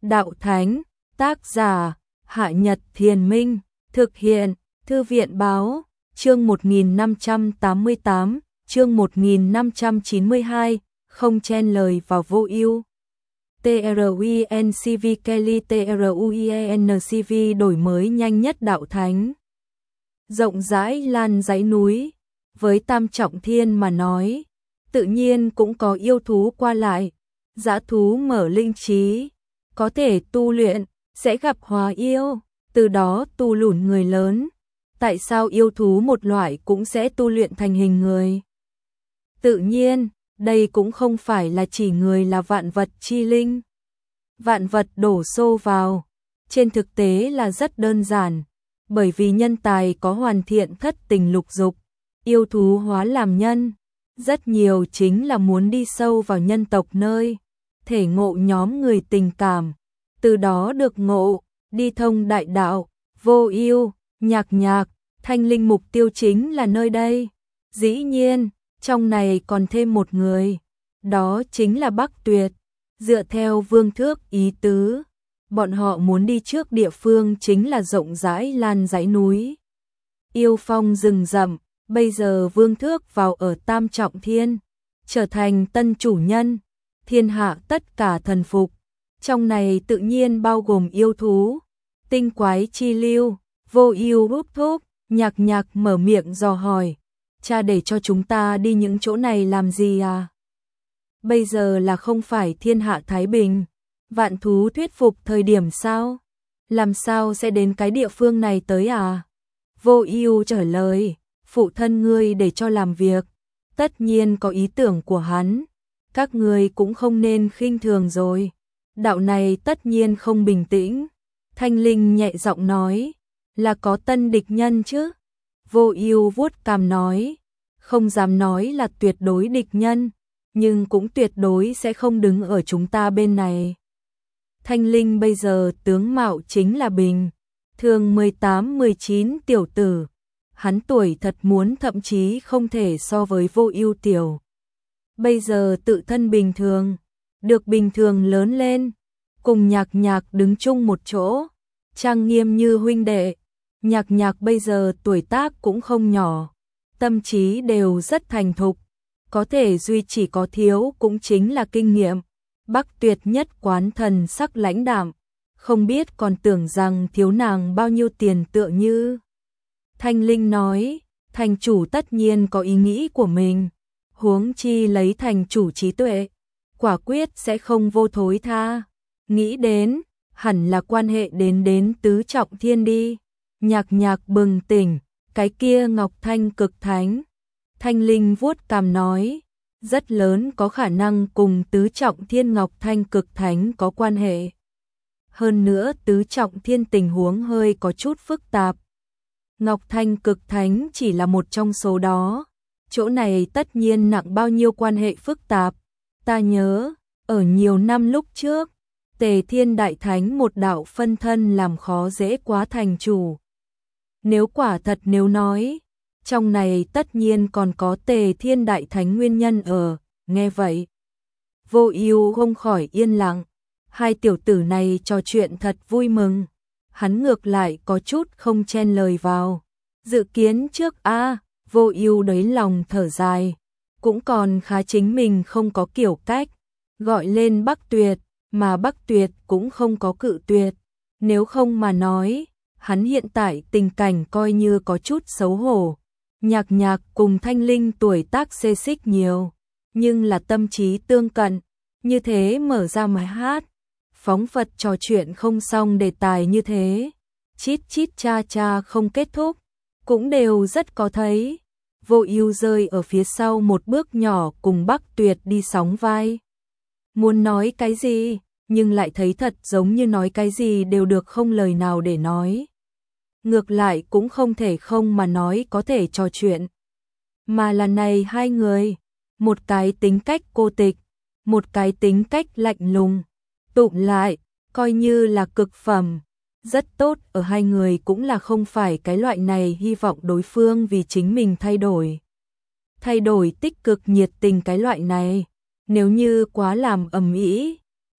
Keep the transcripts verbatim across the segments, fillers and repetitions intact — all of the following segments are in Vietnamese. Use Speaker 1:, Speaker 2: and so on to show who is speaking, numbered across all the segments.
Speaker 1: đạo thánh, tác giả, Hạ Nhật Thiền Minh, thực hiện, Thư viện Báo, chương một nghìn năm trăm tám mươi tám, chương một nghìn năm trăm chín mươi hai, không chen lời vào vô ưu. TRUINCV Kelly TRUIENCV đổi mới nhanh nhất đạo thánh. Rộng rãi lan dãy núi, với Tam Trọng Thiên mà nói, tự nhiên cũng có yêu thú qua lại, dã thú mở linh trí, có thể tu luyện, sẽ gặp hóa yêu, từ đó tu lủn người lớn. Tại sao yêu thú một loại cũng sẽ tu luyện thành hình người? Tự nhiên, đây cũng không phải là chỉ người là vạn vật chi linh. Vạn vật đổ xô vào, trên thực tế là rất đơn giản, bởi vì nhân tài có hoàn thiện thất tình lục dục, yêu thú hóa làm nhân, rất nhiều chính là muốn đi sâu vào nhân tộc nơi, thể ngộ nhóm người tình cảm, từ đó được ngộ, đi thông đại đạo, vô ưu, nhạc nhạc, thanh linh mục tiêu chính là nơi đây. Dĩ nhiên, trong này còn thêm một người, đó chính là Bắc Tuyệt. Dựa theo Vương Thước ý tứ, bọn họ muốn đi trước địa phương chính là rộng rãi lan dãy núi, yêu phong rừng rậm. Bây giờ Vương Thước vào ở Tam Trọng Thiên, trở thành tân chủ nhân, thiên hạ tất cả thần phục. Trong này tự nhiên bao gồm yêu thú, tinh quái chi lưu, vô ưu rúp thúc. Nhạc nhạc mở miệng dò hỏi, cha để cho chúng ta đi những chỗ này làm gì à? Bây giờ là không phải thiên hạ thái bình, vạn thú thuyết phục thời điểm sao? Làm sao sẽ đến cái địa phương này tới à? Vô ưu trả lời, phụ thân ngươi để cho làm việc, tất nhiên có ý tưởng của hắn, các ngươi cũng không nên khinh thường rồi, đạo này tất nhiên không bình tĩnh. Thanh Linh nhẹ giọng nói, là có tân địch nhân chứ? Vô ưu vuốt cằm nói, không dám nói là tuyệt đối địch nhân, nhưng cũng tuyệt đối sẽ không đứng ở chúng ta bên này. Thanh Linh bây giờ tướng mạo chính là bình thường mười tám mười chín tiểu tử, hắn tuổi thật muốn thậm chí không thể so với Vô Ưu tiểu. Bây giờ tự thân bình thường, được bình thường lớn lên, cùng Nhạc Nhạc đứng chung một chỗ, trang nghiêm như huynh đệ. Nhạc Nhạc bây giờ tuổi tác cũng không nhỏ, tâm trí đều rất thành thục, có thể duy chỉ có thiếu cũng chính là kinh nghiệm. Bắc Tuyệt nhất quán thần sắc lãnh đạm, không biết còn tưởng rằng thiếu nàng bao nhiêu tiền tựa như. Thanh Linh nói, thành chủ tất nhiên có ý nghĩ của mình, huống chi lấy thành chủ trí tuệ, quả quyết sẽ không vô thối tha. Nghĩ đến, hẳn là quan hệ đến đến tứ trọng thiên đi. Nhạc Nhạc bừng tỉnh, cái kia Ngọc Thanh cực thánh. Thanh Linh vuốt cằm nói, rất lớn có khả năng cùng tứ trọng thiên Ngọc Thanh cực thánh có quan hệ. Hơn nữa tứ trọng thiên tình huống hơi có chút phức tạp. Ngọc Thanh cực thánh chỉ là một trong số đó, chỗ này tất nhiên nặng bao nhiêu quan hệ phức tạp. Ta nhớ, ở nhiều năm lúc trước, Tề Thiên Đại Thánh một đạo phân thân làm khó dễ quá thành chủ. Nếu quả thật nếu nói, trong này tất nhiên còn có Tề Thiên Đại Thánh nguyên nhân ở, nghe vậy. Vô Ưu không khỏi yên lặng, hai tiểu tử này trò chuyện thật vui mừng, hắn ngược lại có chút không chen lời vào. Dự kiến trước a, à, Vô Ưu đấy lòng thở dài, cũng còn khá chính mình không có kiểu cách, gọi lên Bắc Tuyệt, mà Bắc Tuyệt cũng không có cự tuyệt, nếu không mà nói, hắn hiện tại tình cảnh coi như có chút xấu hổ. Nhạc Nhạc cùng Thanh Linh tuổi tác xê xích nhiều, nhưng là tâm trí tương cận, như thế mở ra bài hát, phóng phật trò chuyện không xong đề tài như thế, chít chít cha cha không kết thúc, cũng đều rất có thấy. Vô Ưu rơi ở phía sau một bước nhỏ cùng Bắc Tuyệt đi sóng vai. Muốn nói cái gì, nhưng lại thấy thật giống như nói cái gì đều được không lời nào để nói. Ngược lại cũng không thể không mà nói có thể trò chuyện. Mà là này hai người, một cái tính cách cô tịch, một cái tính cách lạnh lùng, tụm lại, coi như là cực phẩm. Rất tốt ở hai người cũng là không phải cái loại này hy vọng đối phương vì chính mình thay đổi. Thay đổi tích cực nhiệt tình cái loại này, nếu như quá làm ầm ĩ,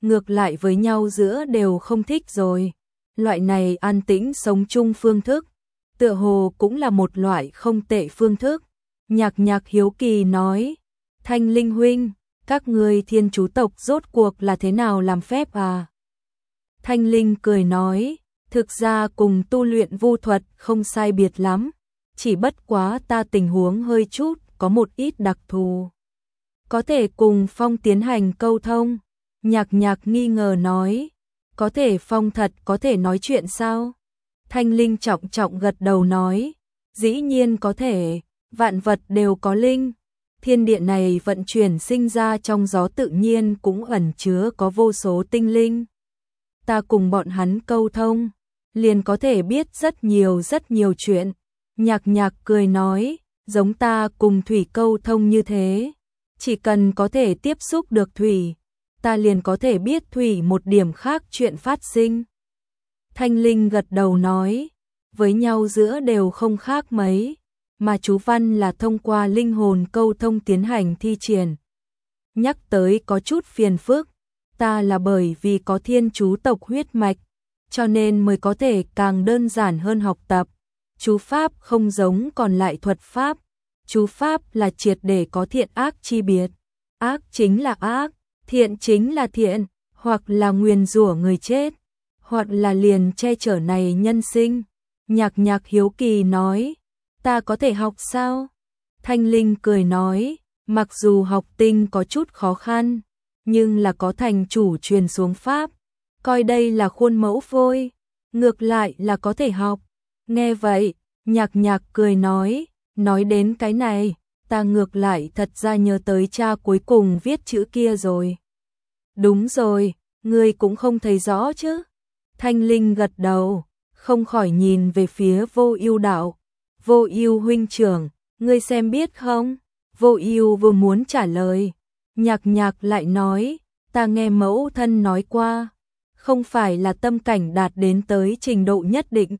Speaker 1: ngược lại với nhau giữa đều không thích rồi. Loại này an tĩnh sống chung phương thức, tựa hồ cũng là một loại không tệ phương thức. Nhạc Nhạc hiếu kỳ nói, Thanh Linh huynh, các ngươi Thiên Chú tộc rốt cuộc là thế nào làm phép à? Thanh Linh cười nói, thực ra cùng tu luyện vu thuật không sai biệt lắm, chỉ bất quá ta tình huống hơi chút, có một ít đặc thù. Có thể cùng Phong tiến hành câu thông. Nhạc Nhạc nghi ngờ nói, có thể Phong thật có thể nói chuyện sao? Thanh Linh trọng trọng gật đầu nói, dĩ nhiên có thể, vạn vật đều có linh. Thiên địa này vận chuyển sinh ra trong gió tự nhiên cũng ẩn chứa có vô số tinh linh. Ta cùng bọn hắn câu thông, liền có thể biết rất nhiều rất nhiều chuyện. Nhạc Nhạc cười nói, giống ta cùng thủy câu thông như thế. Chỉ cần có thể tiếp xúc được thủy, ta liền có thể biết thủy một điểm khác chuyện phát sinh. Thanh Linh gật đầu nói, với nhau giữa đều không khác mấy, mà chú văn là thông qua linh hồn câu thông tiến hành thi triển. Nhắc tới có chút phiền phức, ta là bởi vì có Thiên Chú tộc huyết mạch, cho nên mới có thể càng đơn giản hơn học tập. Chú pháp không giống còn lại thuật pháp, chú pháp là triệt để có thiện ác chi biệt. Ác chính là ác, thiện chính là thiện, hoặc là nguyền rủa người chết, hoặc là liền che chở này nhân sinh. Nhạc Nhạc hiếu kỳ nói, ta có thể học sao? Thanh Linh cười nói, mặc dù học tinh có chút khó khăn, nhưng là có thành chủ truyền xuống pháp, coi đây là khuôn mẫu phôi, ngược lại là có thể học. Nghe vậy, Nhạc Nhạc cười nói, nói đến cái này, ta ngược lại thật ra nhớ tới cha cuối cùng viết chữ kia rồi. Đúng rồi, ngươi cũng không thấy rõ chứ? Thanh Linh gật đầu, không khỏi nhìn về phía Vô Ưu đạo. Vô Ưu huynh trưởng, ngươi xem biết không? Vô Ưu vừa muốn trả lời, Nhạc Nhạc lại nói, ta nghe mẫu thân nói qua, không phải là tâm cảnh đạt đến tới trình độ nhất định,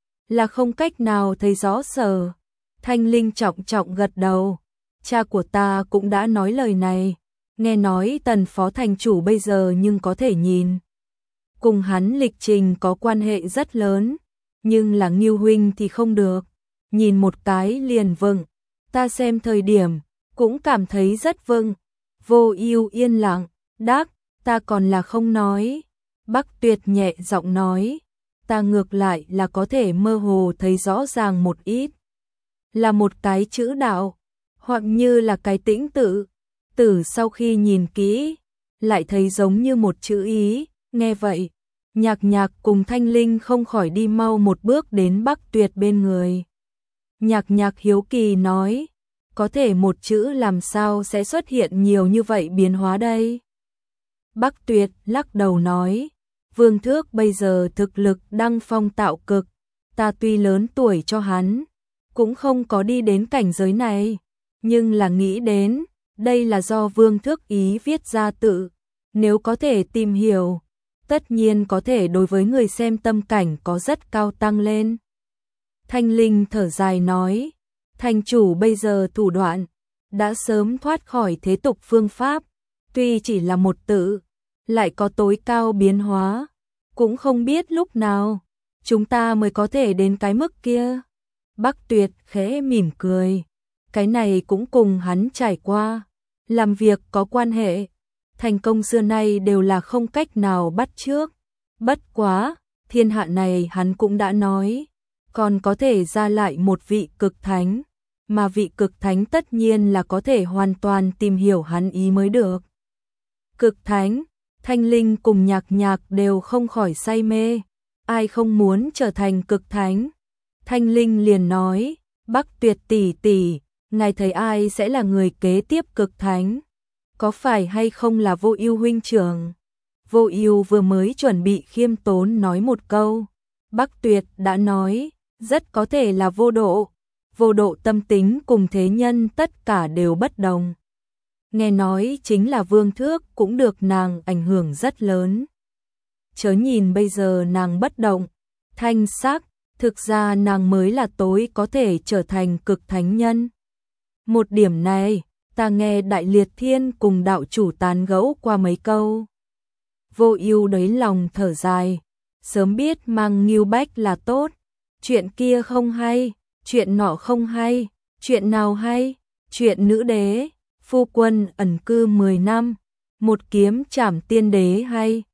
Speaker 1: là không cách nào thấy rõ sở. Thanh Linh trọng trọng gật đầu, cha của ta cũng đã nói lời này, nghe nói Tần phó thành chủ bây giờ nhưng có thể nhìn. Cùng hắn lịch trình có quan hệ rất lớn, nhưng là Ngưu huynh thì không được, nhìn một cái liền vâng, ta xem thời điểm, cũng cảm thấy rất vâng. Vô Ưu yên lặng, đáp, ta còn là không nói. Bắc Tuyệt nhẹ giọng nói, ta ngược lại là có thể mơ hồ thấy rõ ràng một ít. Là một cái chữ đạo, hoặc như là cái tĩnh tự. Tử sau khi nhìn kỹ, lại thấy giống như một chữ ý. Nghe vậy, Nhạc Nhạc cùng Thanh Linh không khỏi đi mau một bước đến Bắc Tuyệt bên người. Nhạc Nhạc hiếu kỳ nói, có thể một chữ làm sao sẽ xuất hiện nhiều như vậy biến hóa đây? Bắc Tuyệt lắc đầu nói, Vương Thước bây giờ thực lực đăng phong tạo cực, ta tuy lớn tuổi cho hắn, cũng không có đi đến cảnh giới này, nhưng là nghĩ đến, đây là do Vương Thước ý viết ra tự, nếu có thể tìm hiểu, tất nhiên có thể đối với người xem tâm cảnh có rất cao tăng lên. Thanh Linh thở dài nói, thành chủ bây giờ thủ đoạn, đã sớm thoát khỏi thế tục phương pháp, tuy chỉ là một tự, lại có tối cao biến hóa, cũng không biết lúc nào, chúng ta mới có thể đến cái mức kia. Bắc Tuyệt khẽ mỉm cười, cái này cũng cùng hắn trải qua, làm việc có quan hệ, thành công xưa nay đều là không cách nào bắt chước, bất quá, thiên hạ này hắn cũng đã nói, còn có thể ra lại một vị cực thánh, mà vị cực thánh tất nhiên là có thể hoàn toàn tìm hiểu hắn ý mới được. Cực thánh, Thanh Linh cùng Nhạc Nhạc đều không khỏi say mê, ai không muốn trở thành cực thánh. Thanh Linh liền nói, Bắc Tuyệt tỷ tỷ, ngài thấy ai sẽ là người kế tiếp cực thánh? Có phải hay không là Vô Ưu huynh trưởng? Vô Ưu vừa mới chuẩn bị khiêm tốn nói một câu, Bắc Tuyệt đã nói, rất có thể là Vô Độ. Vô Độ tâm tính cùng thế nhân tất cả đều bất đồng. Nghe nói chính là Vương Thước cũng được nàng ảnh hưởng rất lớn. Chớ nhìn bây giờ nàng bất động, thanh sắc, thực ra nàng mới là tối có thể trở thành cực thánh nhân. Một điểm này, ta nghe Đại Liệt Thiên cùng đạo chủ tán gẫu qua mấy câu. Vô Ưu đấy lòng thở dài, sớm biết mang Ngưu Bách là tốt, chuyện kia không hay, chuyện nọ không hay, chuyện nào hay, chuyện nữ đế, phu quân ẩn cư mười năm, một kiếm trảm tiên đế hay.